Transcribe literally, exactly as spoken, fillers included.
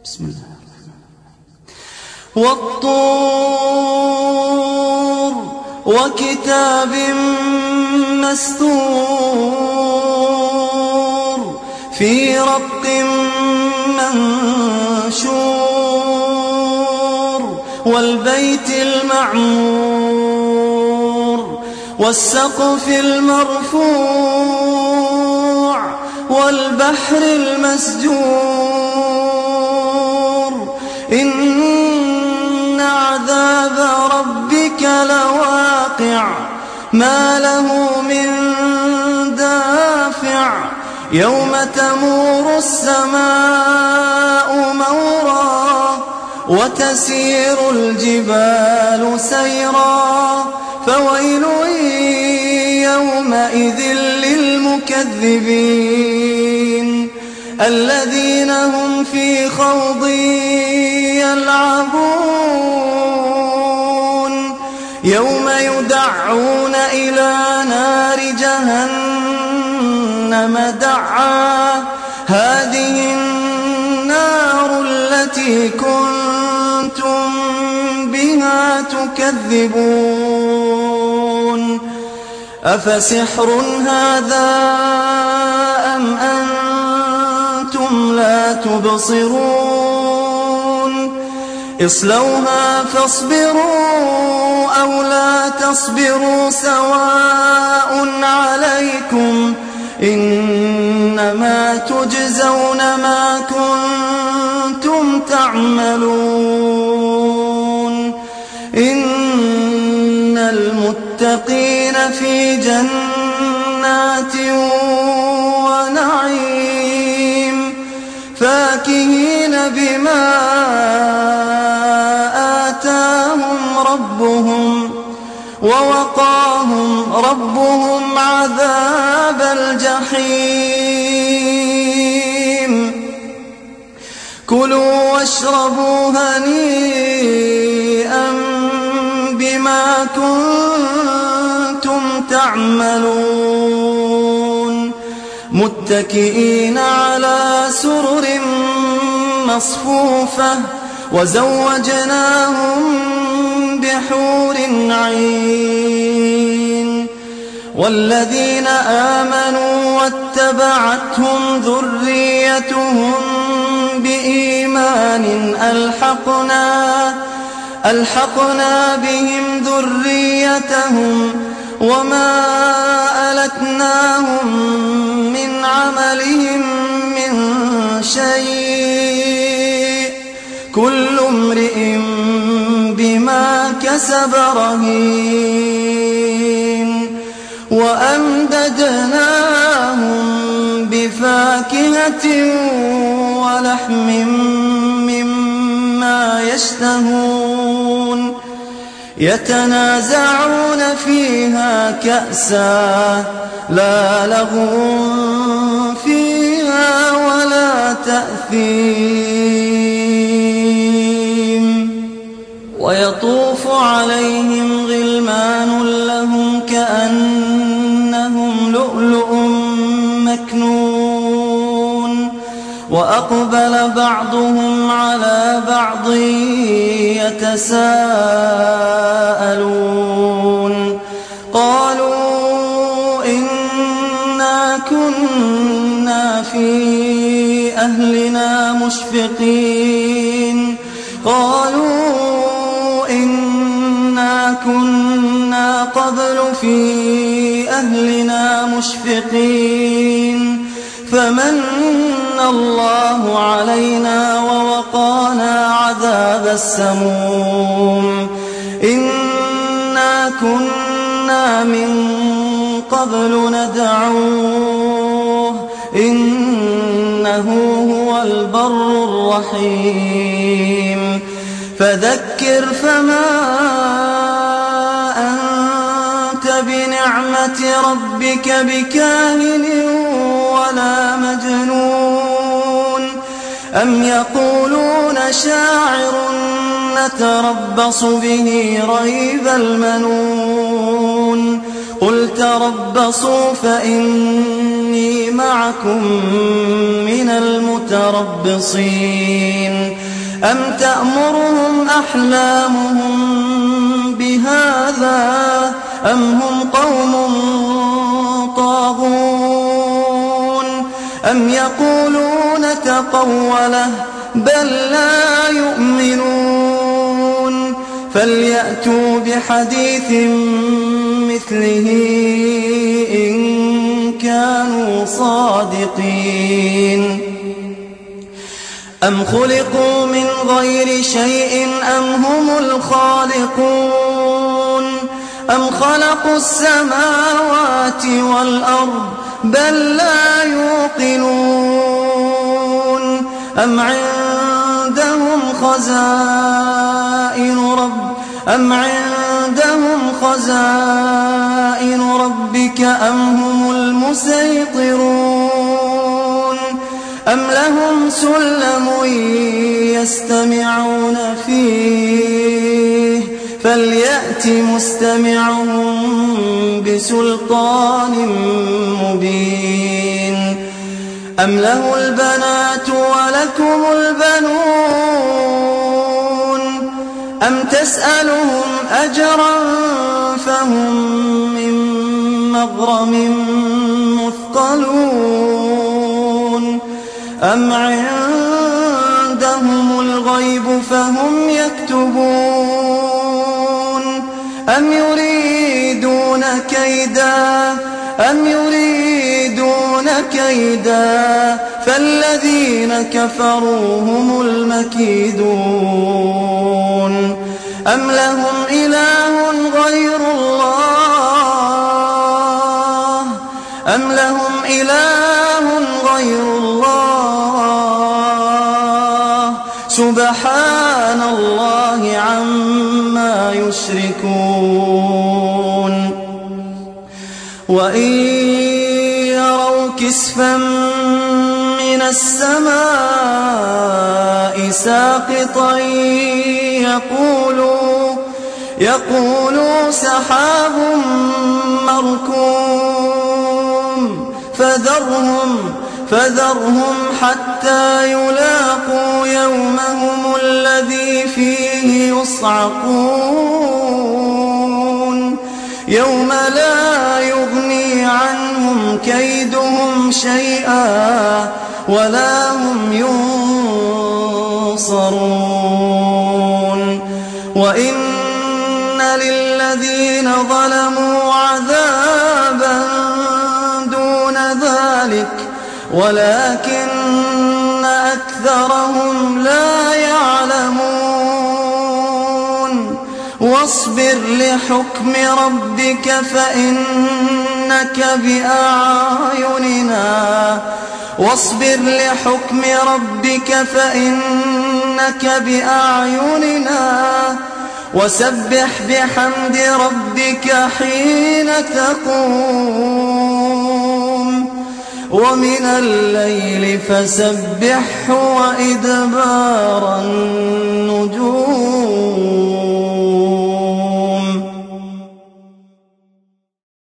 بسم الله. والطور وكتاب مسطور في رق منشور والبيت المعمور والسقف المرفوع والبحر المسجور إن عذاب ربك لواقع ما له من دافع يوم تمور السماء مورا وتسير الجبال سيرا فويل يومئذ للمكذبين الذين هم في خوض يلعبون يوم يدعون إلى نار جهنم دعا هذه النار التي كنتم بها تكذبون أفسحر هذا أم أنتم لا تبصرون اصلوها فاصبروا أو لا تصبروا سواء عليكم إنما تجزون ما كنتم تعملون إن المتقين في جنات ونعيم فاكهين بما آتاهم ربهم ووقاهم ربهم عذاب الجحيم كلوا واشربوا هنيئا بما كنتم تعملون متكئين على سرر مصفوفة وزوجناهم بحور عين والذين آمنوا واتبعتهم ذريتهم بإيمان ألحقنا ألحقنا بهم ذريتهم وما ألتناهم من عملهم من شيء كل امرئ بما كسب رهين وأمددناهم بفاكهة ولحم مما يشتهون يتنازعون فيها كأسا لا لغو فيها ولا تأثيم ويطوف عليهم غلمان لهم كأنهم لؤلؤ مكنون وأقبل بعضهم على بعض يتساءلون قالوا إنا كنا في أهلنا مشفقين قالوا إنا كنا قبل في أهلنا مشفقين فمن الله علينا ووقانا عذاب السموم إنا كنا من قبل ندعوه إنه هو البر الرحيم فذكر فما أنت بنعمة ربك بكاهن ولا مجنون أم يقولون شاعر نتربص به ريب المنون قل تربصوا فإني معكم من المتربصين أم تأمرهم أحلامهم بهذا أم هم قوم طاغون أم يقولون تقوله بل لا يؤمنون فليأتوا بحديث مثله إن كانوا صادقين أم خلقوا من غير شيء أم هم الخالقون أم خلقوا السماوات والأرض بل لا يوقنون أم عندهم خزائن رب أم عندهم خزائن ربك أم هم المسيطرون أم لهم سلم يستمعون فيه فليأت مستمعهم بسلطان مبين أم له البنات ولكم البنون أم تسألهم أجرا فهم من مغرم مثقلون أم عندهم الغيب فهم يكتبون أم يريدون كيدا أم يريدون كيدا فالذين كفروا هم المكيدون أم لهم إله غير الله أم لهم إله غير الله سبحان الله عما يشركون وإن يروا كسفا من السماء ساقطا يقولوا يقولوا سحاب مركوم فذرهم فذرهم حتى يلاقوا يومهم الذي فيه يصعقون يوم لا يغني عنهم كيدهم شيئا ولا هم ينصرون وإن للذين ظلموا عذابا دون ذلك ولكن أكثرهم لا يعلمون واصبر لحكم ربك فإنك بأعيننا واصبر لحكم ربك فإنك بأعيننا وسبح بحمد ربك حين تقوم ومن الليل فسبحه وإدبار النجوم